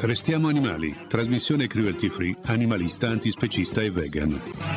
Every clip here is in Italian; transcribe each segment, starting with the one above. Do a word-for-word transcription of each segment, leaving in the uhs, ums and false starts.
Restiamo animali, trasmissione cruelty free, animalista, antispecista e vegan.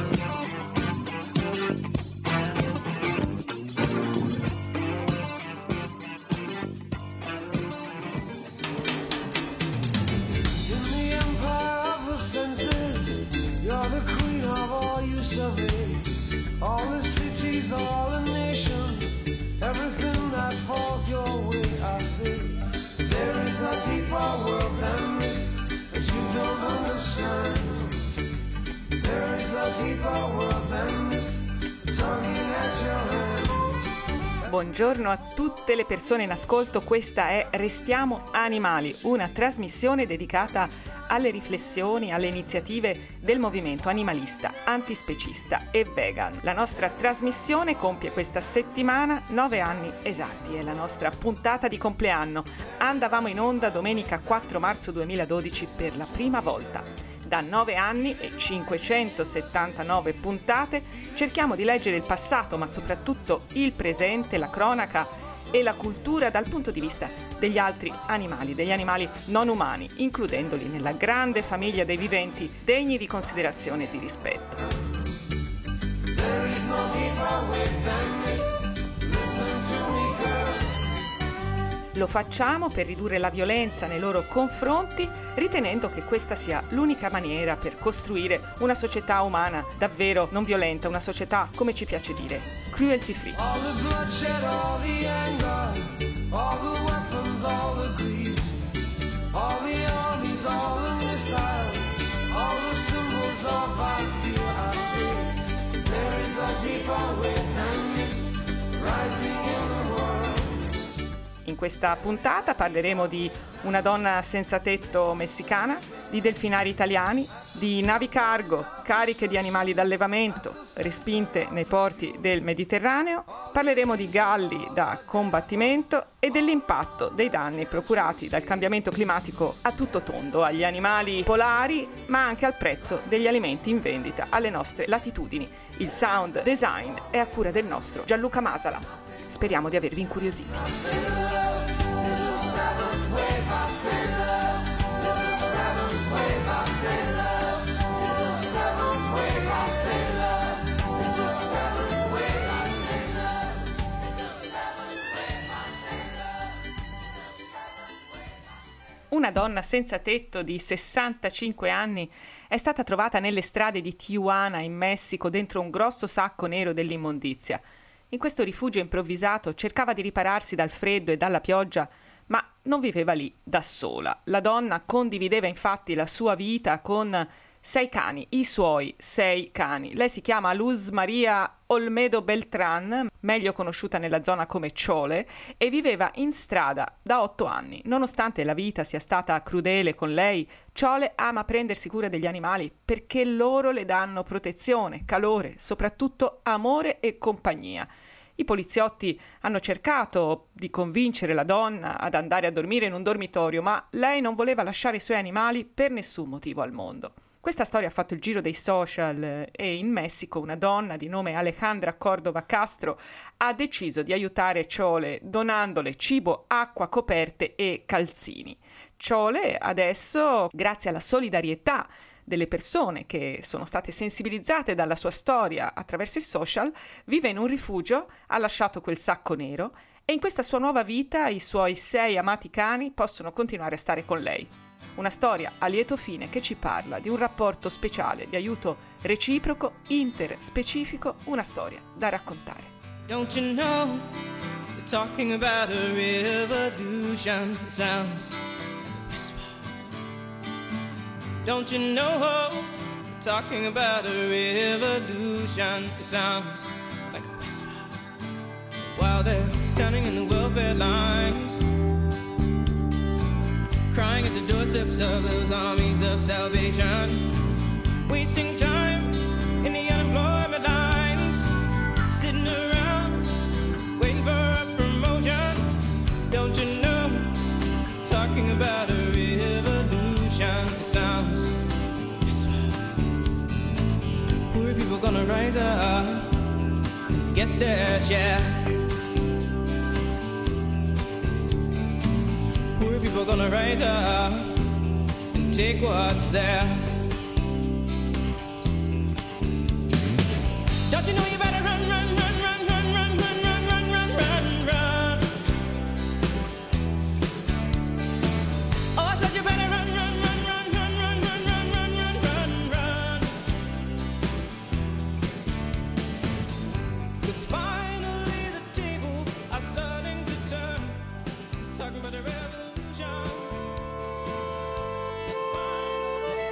Buongiorno a tutte le persone in ascolto, questa è Restiamo Animali, una trasmissione dedicata alle riflessioni, alle iniziative del movimento animalista, antispecista e vegan. La nostra trasmissione compie questa settimana nove anni esatti, è la nostra puntata di compleanno. Andavamo in onda domenica quattro marzo duemiladodici per la prima volta. Da nove anni e cinquecentosettantanove puntate cerchiamo di leggere il passato, ma soprattutto il presente, la cronaca e la cultura dal punto di vista degli altri animali, degli animali non umani, includendoli nella grande famiglia dei viventi degni di considerazione e di rispetto. There is no deeper way than this. Listen to me, girl. Lo facciamo per ridurre la violenza nei loro confronti, ritenendo che questa sia l'unica maniera per costruire una società umana davvero non violenta, una società, come ci piace dire, cruelty free. All the bloodshed, all the anger, all the weapons, all the greed, all the armies, all the missiles, all the symbols of our fear. I say there is a deeper way than this, rising in the world. In questa puntata parleremo di una donna senza tetto messicana, di delfinari italiani, di navi cargo cariche di animali d'allevamento respinte nei porti del Mediterraneo, parleremo di galli da combattimento e dell'impatto dei danni procurati dal cambiamento climatico a tutto tondo, agli animali polari, ma anche al prezzo degli alimenti in vendita alle nostre latitudini. Il sound design è a cura del nostro Gianluca Masala. Speriamo di avervi incuriositi. Una donna senza tetto di sessantacinque anni è stata trovata nelle strade di Tijuana, in Messico, dentro un grosso sacco nero dell'immondizia. In questo rifugio improvvisato cercava di ripararsi dal freddo e dalla pioggia, ma non viveva lì da sola. La donna condivideva infatti la sua vita con sei cani, i suoi sei cani. Lei si chiama Luz Maria Olmedo Beltran, meglio conosciuta nella zona come Chole, e viveva in strada da otto anni. Nonostante la vita sia stata crudele con lei, Chole ama prendersi cura degli animali perché loro le danno protezione, calore, soprattutto amore e compagnia. I poliziotti hanno cercato di convincere la donna ad andare a dormire in un dormitorio, ma lei non voleva lasciare i suoi animali per nessun motivo al mondo. Questa storia ha fatto il giro dei social e in Messico una donna di nome Alejandra Cordova Castro ha deciso di aiutare Chole donandole cibo, acqua, coperte e calzini. Chole adesso, grazie alla solidarietà delle persone che sono state sensibilizzate dalla sua storia attraverso i social, vive in un rifugio, ha lasciato quel sacco nero e in questa sua nuova vita i suoi sei amati cani possono continuare a stare con lei. Una storia a lieto fine che ci parla di un rapporto speciale, di aiuto reciproco, interspecifico, una storia da raccontare. Don't you know, we're talking about a revolution, it sounds like a whisper. Don't you know, we're talking about a revolution, it sounds like a whisper. While they're standing in the welfare lines, crying at the doorsteps of those armies of salvation, wasting time in the unemployment lines, sitting around waiting for a promotion. Don't you know, talking about a revolution, it sounds whisper. Poor people gonna rise up and get their share. Poor people gonna rise up take what's theirs. Don't you know you better run, run, run, run, run, run, run, run, run, run, run, run. Oh, I said you better run, run, run, run, run, run, run, run, run, run, run. 'Cause finally the tables are starting to turn. Talking about the revolution. It's finally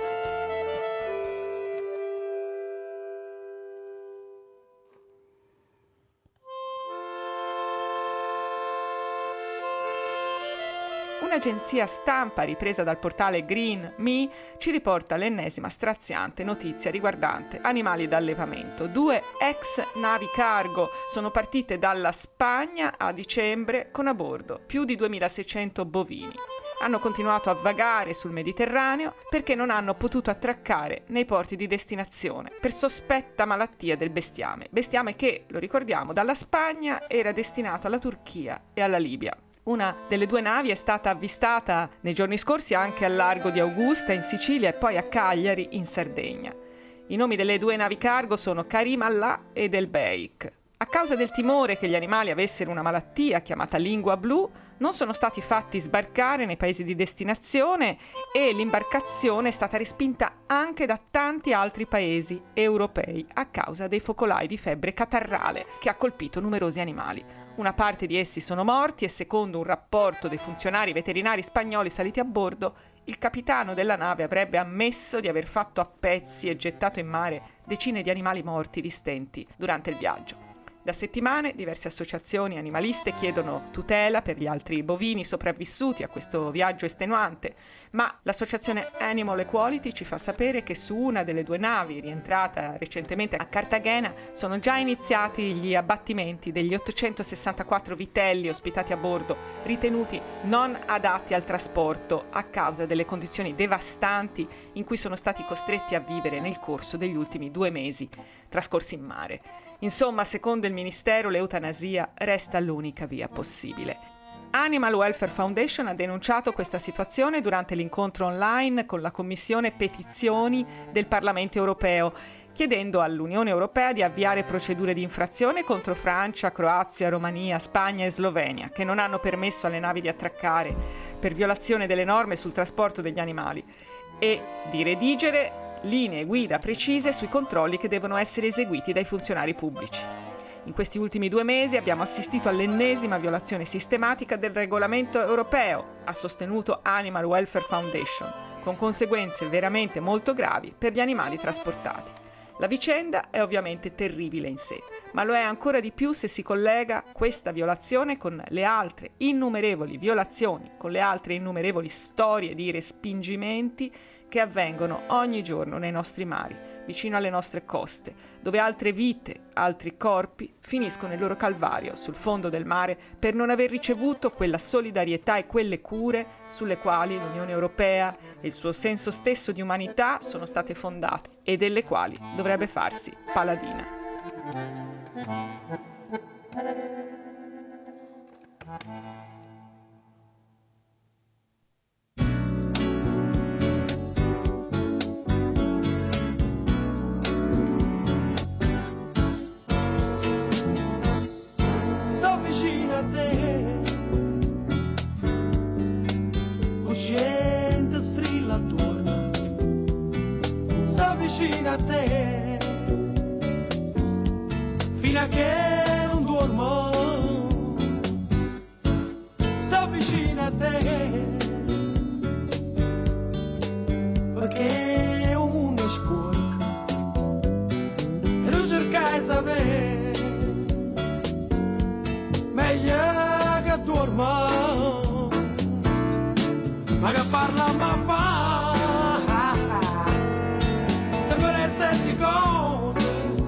Un'agenzia stampa ripresa dal portale Green Me ci riporta l'ennesima straziante notizia riguardante animali d'allevamento. Due ex navi cargo sono partite dalla Spagna a dicembre con a bordo più di duemilaseicento bovini. Hanno continuato a vagare sul Mediterraneo perché non hanno potuto attraccare nei porti di destinazione per sospetta malattia del bestiame. Bestiame che, lo ricordiamo, dalla Spagna era destinato alla Turchia e alla Libia. Una delle due navi è stata avvistata nei giorni scorsi anche al largo di Augusta in Sicilia e poi a Cagliari in Sardegna. I nomi delle due navi cargo sono Karim Allah ed El Beik. A causa del timore che gli animali avessero una malattia chiamata lingua blu, non sono stati fatti sbarcare nei paesi di destinazione e l'imbarcazione è stata respinta anche da tanti altri paesi europei a causa dei focolai di febbre catarrale che ha colpito numerosi animali. Una parte di essi sono morti e secondo un rapporto dei funzionari veterinari spagnoli saliti a bordo, il capitano della nave avrebbe ammesso di aver fatto a pezzi e gettato in mare decine di animali morti di stenti durante il viaggio. Da settimane diverse associazioni animaliste chiedono tutela per gli altri bovini sopravvissuti a questo viaggio estenuante, ma l'associazione Animal Equality ci fa sapere che su una delle due navi rientrata recentemente a Cartagena sono già iniziati gli abbattimenti degli ottocentosessantaquattro vitelli ospitati a bordo, ritenuti non adatti al trasporto a causa delle condizioni devastanti in cui sono stati costretti a vivere nel corso degli ultimi due mesi trascorsi in mare. Insomma, secondo il Ministero, l'eutanasia resta l'unica via possibile. Animal Welfare Foundation ha denunciato questa situazione durante l'incontro online con la Commissione Petizioni del Parlamento Europeo, chiedendo all'Unione Europea di avviare procedure di infrazione contro Francia, Croazia, Romania, Spagna e Slovenia, che non hanno permesso alle navi di attraccare per violazione delle norme sul trasporto degli animali, e di redigere linee guida precise sui controlli che devono essere eseguiti dai funzionari pubblici. In questi ultimi due mesi abbiamo assistito all'ennesima violazione sistematica del regolamento europeo, ha sostenuto Animal Welfare Foundation, con conseguenze veramente molto gravi per gli animali trasportati. La vicenda è ovviamente terribile in sé, ma lo è ancora di più se si collega questa violazione con le altre innumerevoli violazioni, con le altre innumerevoli storie di respingimenti che avvengono ogni giorno nei nostri mari, vicino alle nostre coste, dove altre vite, altri corpi finiscono il loro calvario sul fondo del mare per non aver ricevuto quella solidarietà e quelle cure sulle quali l'Unione Europea e il suo senso stesso di umanità sono state fondate e delle quali dovrebbe farsi paladina. Vicino a te, cosciente strilla attorno, sto vicino a te, fino a che non dormo, sto vicino a te, perché è un mondo sporco, e non cercai sapere, meglio che dormo, ma che parla ma fa, sempre le stesse cose,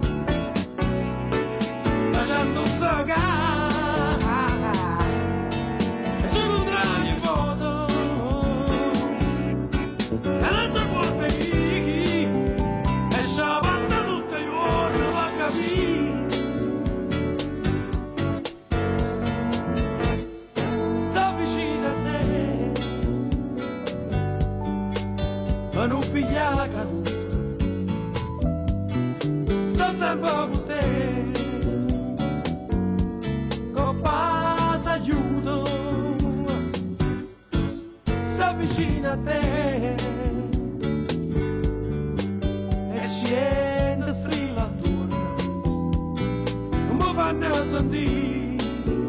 lasciando sagare, e c'è un radio foto, e non c'è può venire, e sciavanza tutte le ore, va a capire. ma non piglia la caduta. Sto sempre con te, con paz aiuto, sto vicino a te e scende strilla attorno, non mi fanno sentire,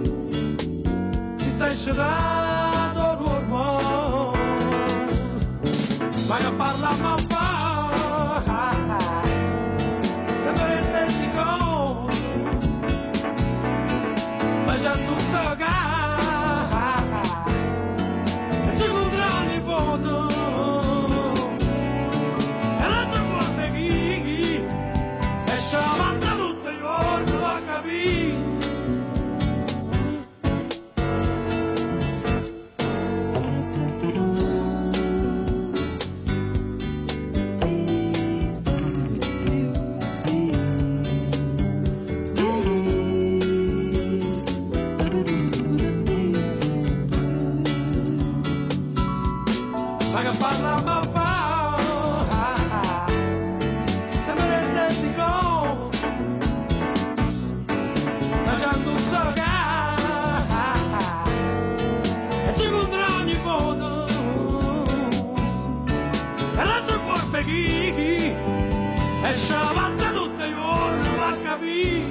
ti stai scedato l'uomo, ma che parla ma fa. Já tu saga ci controlli foto e la tua porta chi e sciamanza tutto il giorno da capire. E sciamanza tutto il giorno da capire.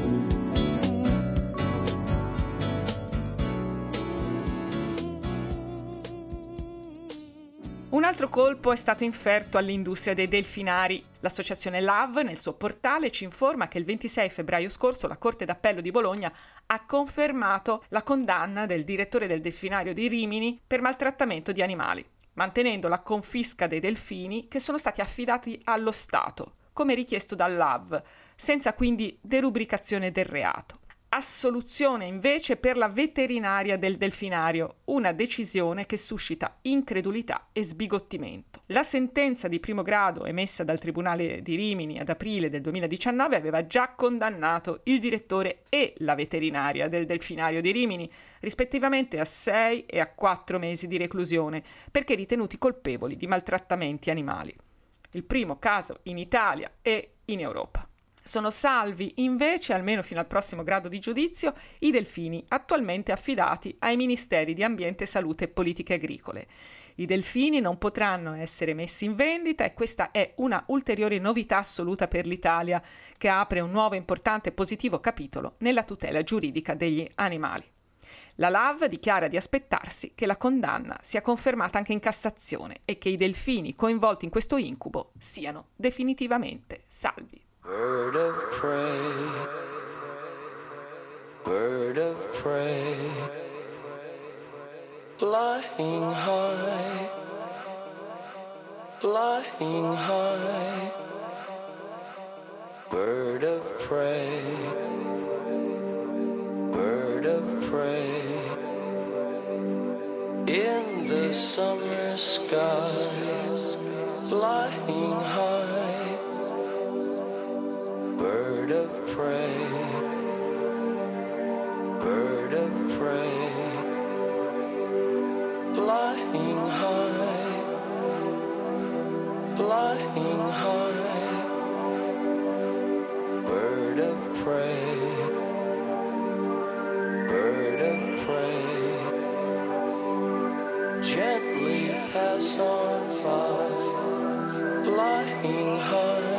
Un altro colpo è stato inferto all'industria dei delfinari. L'associazione L A V nel suo portale ci informa che il ventisei febbraio scorso la Corte d'Appello di Bologna ha confermato la condanna del direttore del delfinario di Rimini per maltrattamento di animali, mantenendo la confisca dei delfini che sono stati affidati allo Stato, come richiesto dall'A V, senza quindi derubricazione del reato. Assoluzione invece per la veterinaria del delfinario, una decisione che suscita incredulità e sbigottimento. La sentenza di primo grado emessa dal Tribunale di Rimini ad aprile del duemiladiciannove aveva già condannato il direttore e la veterinaria del delfinario di Rimini, rispettivamente a sei e a quattro mesi di reclusione, perché ritenuti colpevoli di maltrattamenti animali. Il primo caso in Italia e in Europa. Sono salvi invece, almeno fino al prossimo grado di giudizio, i delfini attualmente affidati ai Ministeri di Ambiente, Salute e Politiche Agricole. I delfini non potranno essere messi in vendita e questa è una ulteriore novità assoluta per l'Italia, che apre un nuovo importante e positivo capitolo nella tutela giuridica degli animali. La L A V dichiara di aspettarsi che la condanna sia confermata anche in Cassazione e che i delfini coinvolti in questo incubo siano definitivamente salvi. Bird of prey, bird of prey, flying high, flying high, bird of prey, bird of prey, in the summer sky, flying high. Bird of prey, bird of prey, flying high, flying high, bird of prey, bird of prey, gently pass on by, flying high.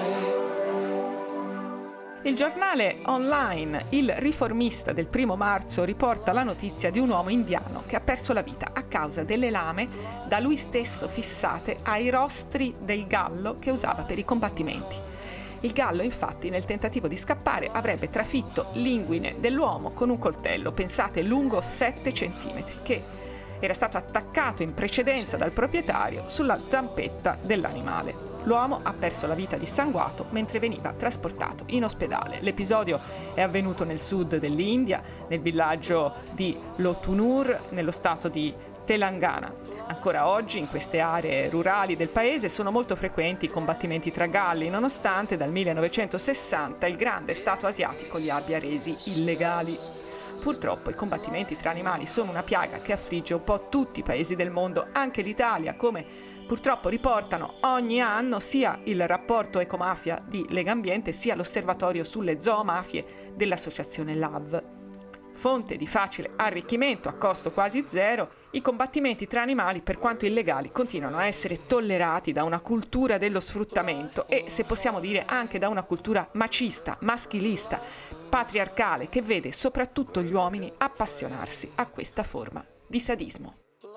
Il giornale online Il Riformista del primo marzo riporta la notizia di un uomo indiano che ha perso la vita a causa delle lame da lui stesso fissate ai rostri del gallo che usava per i combattimenti. Il gallo, infatti, nel tentativo di scappare avrebbe trafitto l'inguine dell'uomo con un coltello, pensate, lungo sette centimetri, che era stato attaccato in precedenza dal proprietario sulla zampetta dell'animale. L'uomo ha perso la vita dissanguato mentre veniva trasportato in ospedale. L'episodio è avvenuto nel sud dell'India, nel villaggio di Lotunur, nello stato di Telangana. Ancora oggi in queste aree rurali del paese sono molto frequenti i combattimenti tra galli, nonostante dal millenovecentosessanta il grande stato asiatico li abbia resi illegali. Purtroppo i combattimenti tra animali sono una piaga che affligge un po' tutti i paesi del mondo, anche l'Italia, come purtroppo riportano ogni anno sia il rapporto Ecomafia di Legambiente sia l'osservatorio sulle zoomafie dell'associazione L A V. Fonte di facile arricchimento a costo quasi zero, i combattimenti tra animali, per quanto illegali, continuano a essere tollerati da una cultura dello sfruttamento e, se possiamo dire, anche da una cultura macista, maschilista, patriarcale, che vede soprattutto gli uomini appassionarsi a questa forma di sadismo.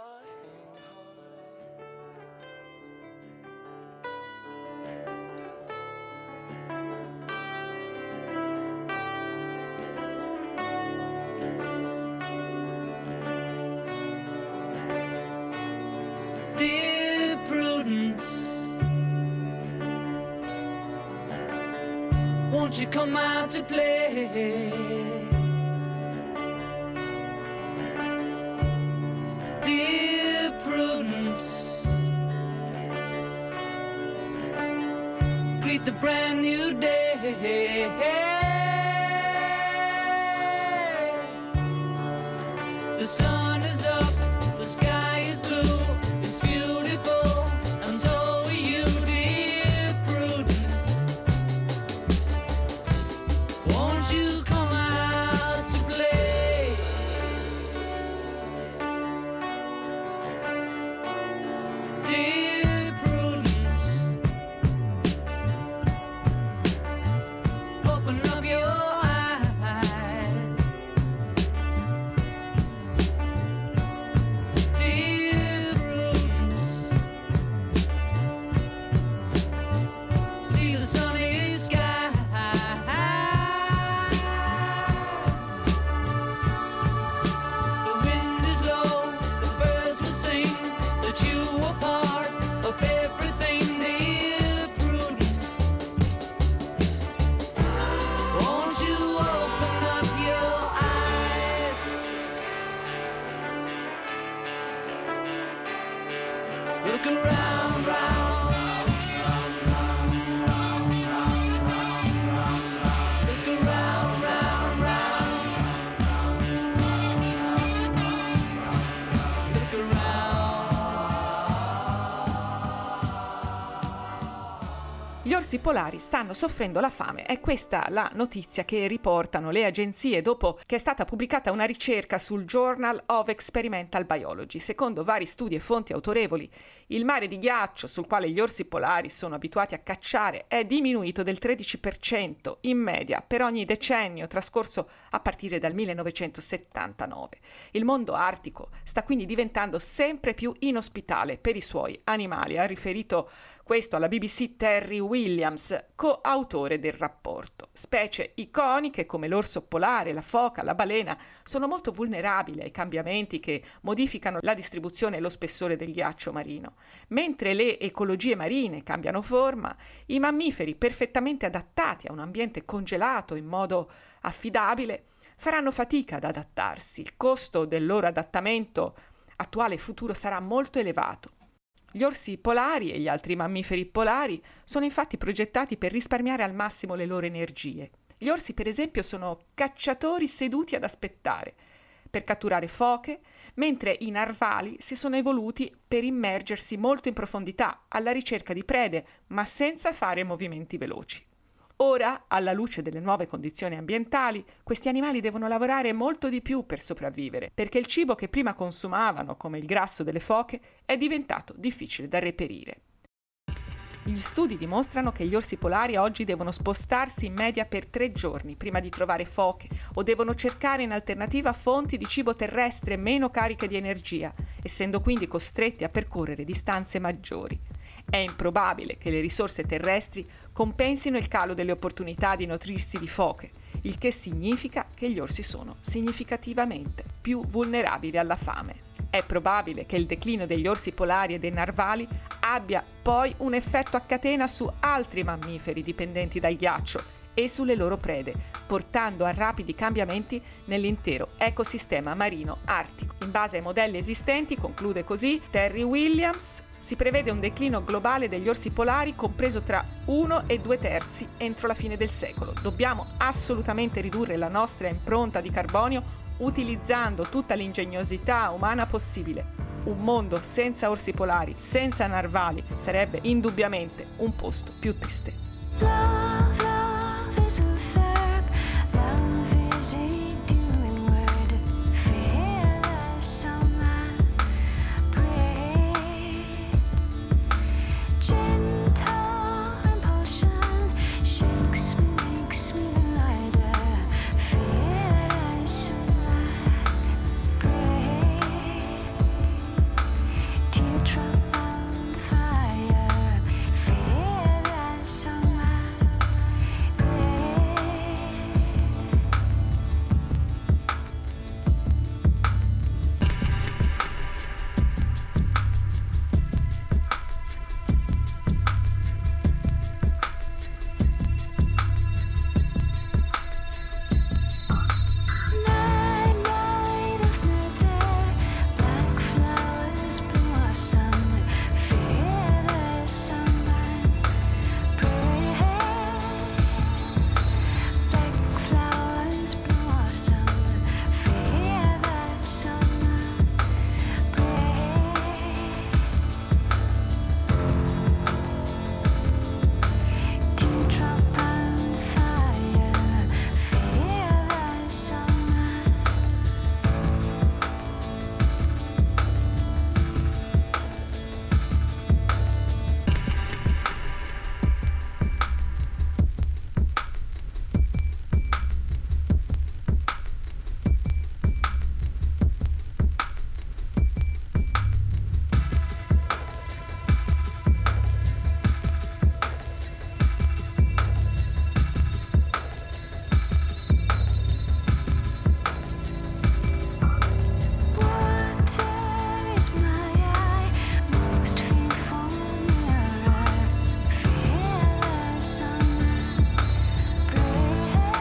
Dear Prudence, won't you come out to play? Dear Prudence, greet the brand new day. The sun is up, the sky is blue, it's beautiful, and so are you, dear Prudence. Won't you come out to play? Dear Prudence, open up your eyes. Dear Prudence, see the sunny sky. The wind is low, the birds will sing that you are part of everything, dear Prudence. Won't you open up your eyes? Look around, round. Look around, round, round. Look around. Gli orsi polari stanno soffrendo la fame. È questa la notizia che riportano le agenzie dopo che è stata pubblicata una ricerca sul Journal of Experimental Biology. Secondo vari studi e fonti autorevoli, il mare di ghiaccio sul quale gli orsi polari sono abituati a cacciare è diminuito del tredici per cento in media per ogni decennio trascorso a partire dal millenovecentosettantanove. Il mondo artico sta quindi diventando sempre più inospitale per i suoi animali, ha riferito questo alla B B C Terry Williams, coautore del rapporto. Specie iconiche come l'orso polare, la foca, la balena sono molto vulnerabili ai cambiamenti che modificano la distribuzione e lo spessore del ghiaccio marino. Mentre le ecologie marine cambiano forma, i mammiferi perfettamente adattati a un ambiente congelato in modo affidabile faranno fatica ad adattarsi. Il costo del loro adattamento attuale e futuro sarà molto elevato. Gli orsi polari e gli altri mammiferi polari sono infatti progettati per risparmiare al massimo le loro energie. Gli orsi, per esempio, sono cacciatori seduti ad aspettare per catturare foche, mentre i narvali si sono evoluti per immergersi molto in profondità alla ricerca di prede, ma senza fare movimenti veloci. Ora, alla luce delle nuove condizioni ambientali, questi animali devono lavorare molto di più per sopravvivere, perché il cibo che prima consumavano, come il grasso delle foche, è diventato difficile da reperire. Gli studi dimostrano che gli orsi polari oggi devono spostarsi in media per tre giorni prima di trovare foche o devono cercare in alternativa fonti di cibo terrestre meno cariche di energia, essendo quindi costretti a percorrere distanze maggiori. È improbabile che le risorse terrestri compensino il calo delle opportunità di nutrirsi di foche, il che significa che gli orsi sono significativamente più vulnerabili alla fame. È probabile che il declino degli orsi polari e dei narvali abbia poi un effetto a catena su altri mammiferi dipendenti dal ghiaccio e sulle loro prede, portando a rapidi cambiamenti nell'intero ecosistema marino artico. In base ai modelli esistenti, conclude così Terry Williams, si prevede un declino globale degli orsi polari compreso tra uno e due terzi entro la fine del secolo. Dobbiamo assolutamente ridurre la nostra impronta di carbonio utilizzando tutta l'ingegnosità umana possibile. un mondo senza orsi polari, senza narvali, sarebbe indubbiamente un posto più triste. Love, love is a verb. Love is a doing word. Fearless summer breeze. Gentle impulsion shakes me, makes me lighter. Fearless summer breeze. Teardrop on the fire. Fearless summer breeze. Night, night of murder, black flowers blossom. Fearless summer breeze. Black flowers blossom. Fearless summer breeze. Teardrop on the fire. Fearless summer. Water is my eye, most fearful mirror. Fearless summer breeze.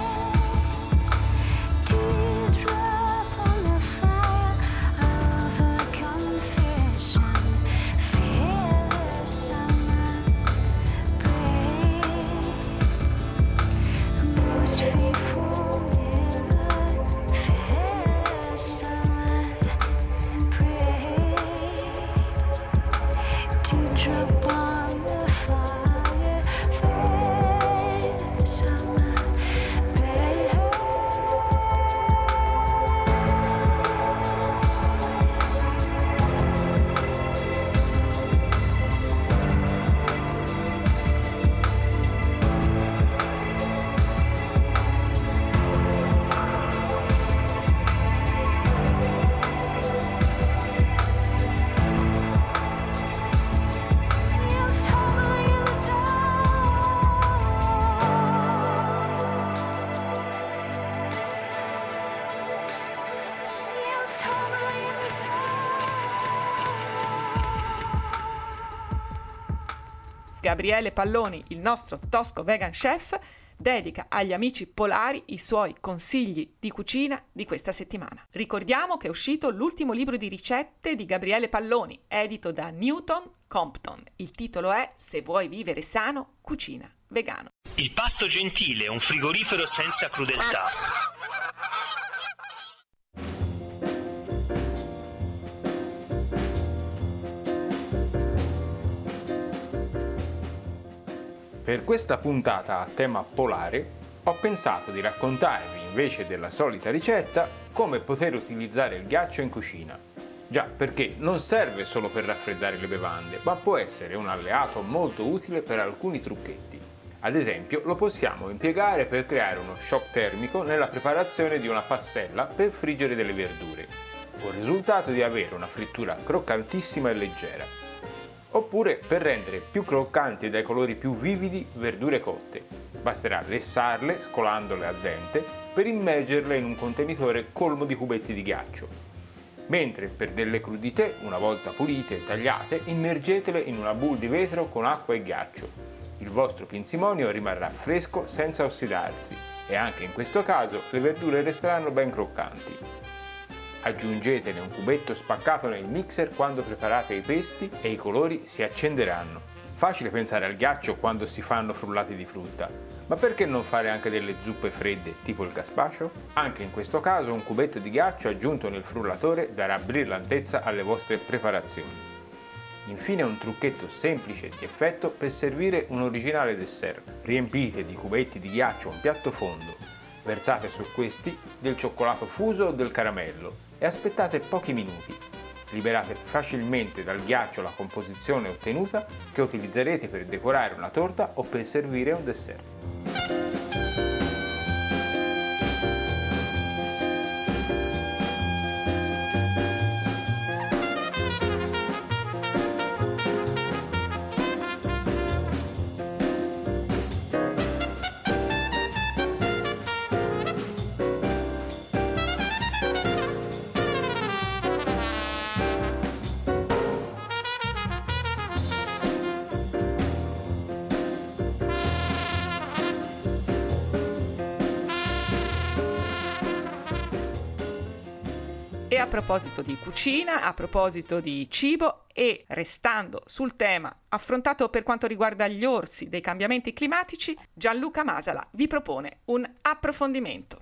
Teardrop on the fire of a confession. Fearless summer breeze. Most fearful mirror. Fearless summer breeze. Teardrop on the fire. Fearless summer breeze. It's tumbling in the dark. It's tumbling in the dark. Gabriele Palloni, il nostro tosco vegan chef, dedica agli amici polari i suoi consigli di cucina di questa settimana. Ricordiamo che è uscito l'ultimo libro di ricette di Gabriele Palloni, edito da Newton Compton. Il titolo è Se vuoi vivere sano, cucina vegano. Il pasto gentile, un frigorifero senza crudeltà. Per questa puntata a tema polare ho pensato di raccontarvi, invece della solita ricetta, come poter utilizzare il ghiaccio in cucina. Già, perché non serve solo per raffreddare le bevande, ma può essere un alleato molto utile per alcuni trucchetti. Ad esempio, lo possiamo impiegare per creare uno shock termico nella preparazione di una pastella per friggere delle verdure, con il risultato di avere una frittura croccantissima e leggera. Oppure per rendere più croccanti e dai colori più vividi verdure cotte. Basterà lessarle, scolandole al dente, per immergerle in un contenitore colmo di cubetti di ghiaccio. Mentre per delle crudité, una volta pulite e tagliate, immergetele in una bowl di vetro con acqua e ghiaccio. Il vostro pinzimonio rimarrà fresco senza ossidarsi e anche in questo caso le verdure resteranno ben croccanti. Aggiungetene un cubetto spaccato nel mixer quando preparate i pesti e i colori si accenderanno. Facile pensare al ghiaccio quando si fanno frullati di frutta, ma perché non fare anche delle zuppe fredde tipo il gazpacho? Anche in questo caso un cubetto di ghiaccio aggiunto nel frullatore darà brillantezza alle vostre preparazioni. Infine un trucchetto semplice di effetto per servire un originale dessert. Riempite di cubetti di ghiaccio un piatto fondo, versate su questi del cioccolato fuso o del caramello e aspettate pochi minuti. Liberate facilmente dal ghiaccio la composizione ottenuta che utilizzerete per decorare una torta o per servire un dessert. E a proposito di cucina, a proposito di cibo e restando sul tema affrontato per quanto riguarda gli orsi dei cambiamenti climatici, Gianluca Masala vi propone un approfondimento.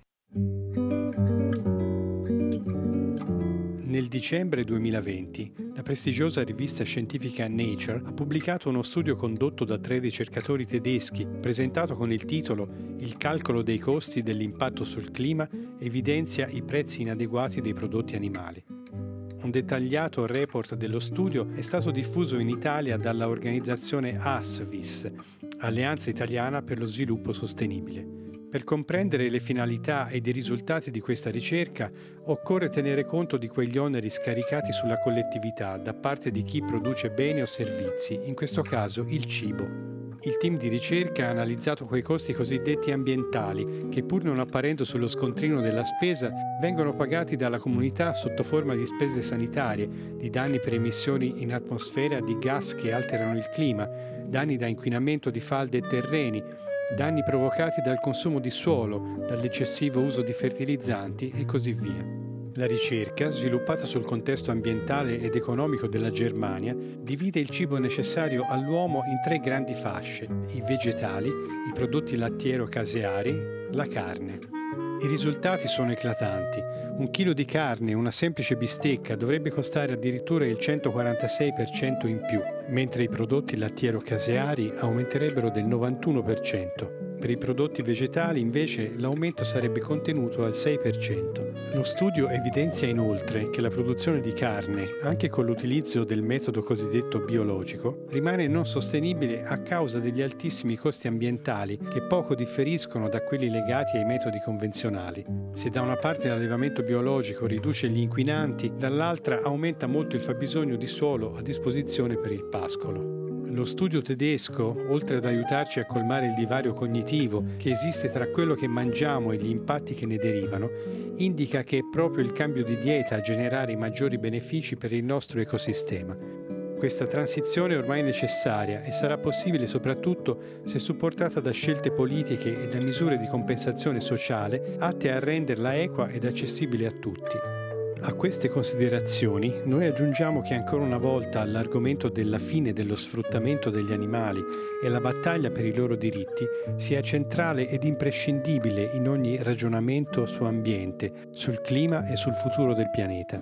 Nel dicembre duemilaventi, la prestigiosa rivista scientifica Nature ha pubblicato uno studio condotto da tre ricercatori tedeschi, presentato con il titolo «Il calcolo dei costi dell'impatto sul clima evidenzia i prezzi inadeguati dei prodotti animali». Un dettagliato report dello studio è stato diffuso in Italia dalla organizzazione A S V I S, Alleanza Italiana per lo Sviluppo Sostenibile. Per comprendere le finalità ed i risultati di questa ricerca, occorre tenere conto di quegli oneri scaricati sulla collettività da parte di chi produce beni o servizi, in questo caso il cibo. Il team di ricerca ha analizzato quei costi cosiddetti ambientali, che pur non apparendo sullo scontrino della spesa, vengono pagati dalla comunità sotto forma di spese sanitarie, di danni per emissioni in atmosfera di gas che alterano il clima, danni da inquinamento di falde e terreni, danni provocati dal consumo di suolo, dall'eccessivo uso di fertilizzanti e così via. La ricerca, sviluppata sul contesto ambientale ed economico della Germania, divide il cibo necessario all'uomo in tre grandi fasce: i vegetali, i prodotti lattiero-caseari, la carne. I risultati sono eclatanti. Un chilo di carne, una semplice bistecca, dovrebbe costare addirittura il centoquarantasei per cento in più, mentre i prodotti lattiero-caseari aumenterebbero del novantuno per cento. Per i prodotti vegetali, invece, l'aumento sarebbe contenuto al sei per cento. Lo studio evidenzia inoltre che la produzione di carne, anche con l'utilizzo del metodo cosiddetto biologico, rimane non sostenibile a causa degli altissimi costi ambientali che poco differiscono da quelli legati ai metodi convenzionali. Se da una parte l'allevamento biologico riduce gli inquinanti, dall'altra aumenta molto il fabbisogno di suolo a disposizione per il pascolo. Lo studio tedesco, oltre ad aiutarci a colmare il divario cognitivo che esiste tra quello che mangiamo e gli impatti che ne derivano, indica che è proprio il cambio di dieta a generare i maggiori benefici per il nostro ecosistema. Questa transizione è ormai necessaria e sarà possibile soprattutto se supportata da scelte politiche e da misure di compensazione sociale atte a renderla equa ed accessibile a tutti. A queste considerazioni noi aggiungiamo che ancora una volta all'argomento della fine dello sfruttamento degli animali e la battaglia per i loro diritti sia centrale ed imprescindibile in ogni ragionamento su ambiente, sul clima e sul futuro del pianeta.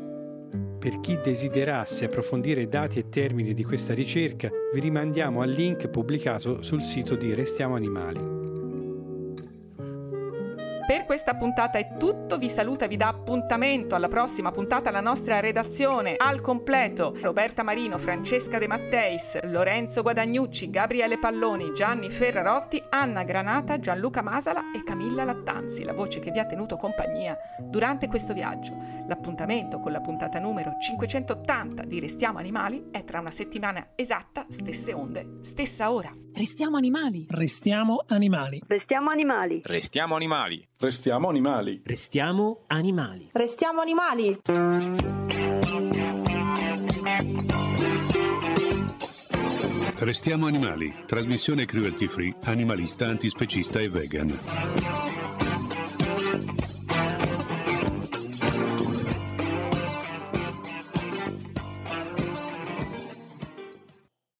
Per chi desiderasse approfondire dati e termini di questa ricerca, vi rimandiamo al link pubblicato sul sito di Restiamo Animali. Per questa puntata è tutto, vi saluta e vi dà appuntamento alla prossima puntata la nostra redazione al completo: Roberta Marino, Francesca De Matteis, Lorenzo Guadagnucci, Gabriele Palloni, Gianni Ferrarotti, Anna Granata, Gianluca Masala e Camilla Lattanzi, la voce che vi ha tenuto compagnia durante questo viaggio. L'appuntamento con la puntata numero cinquecentottanta di Restiamo Animali è tra una settimana esatta, stesse onde, stessa ora. Restiamo animali. Restiamo animali. Restiamo animali. Restiamo animali. Restiamo animali. Restiamo animali. Restiamo animali. Restiamo animali. Trasmissione cruelty free, animalista, antispecista e vegan.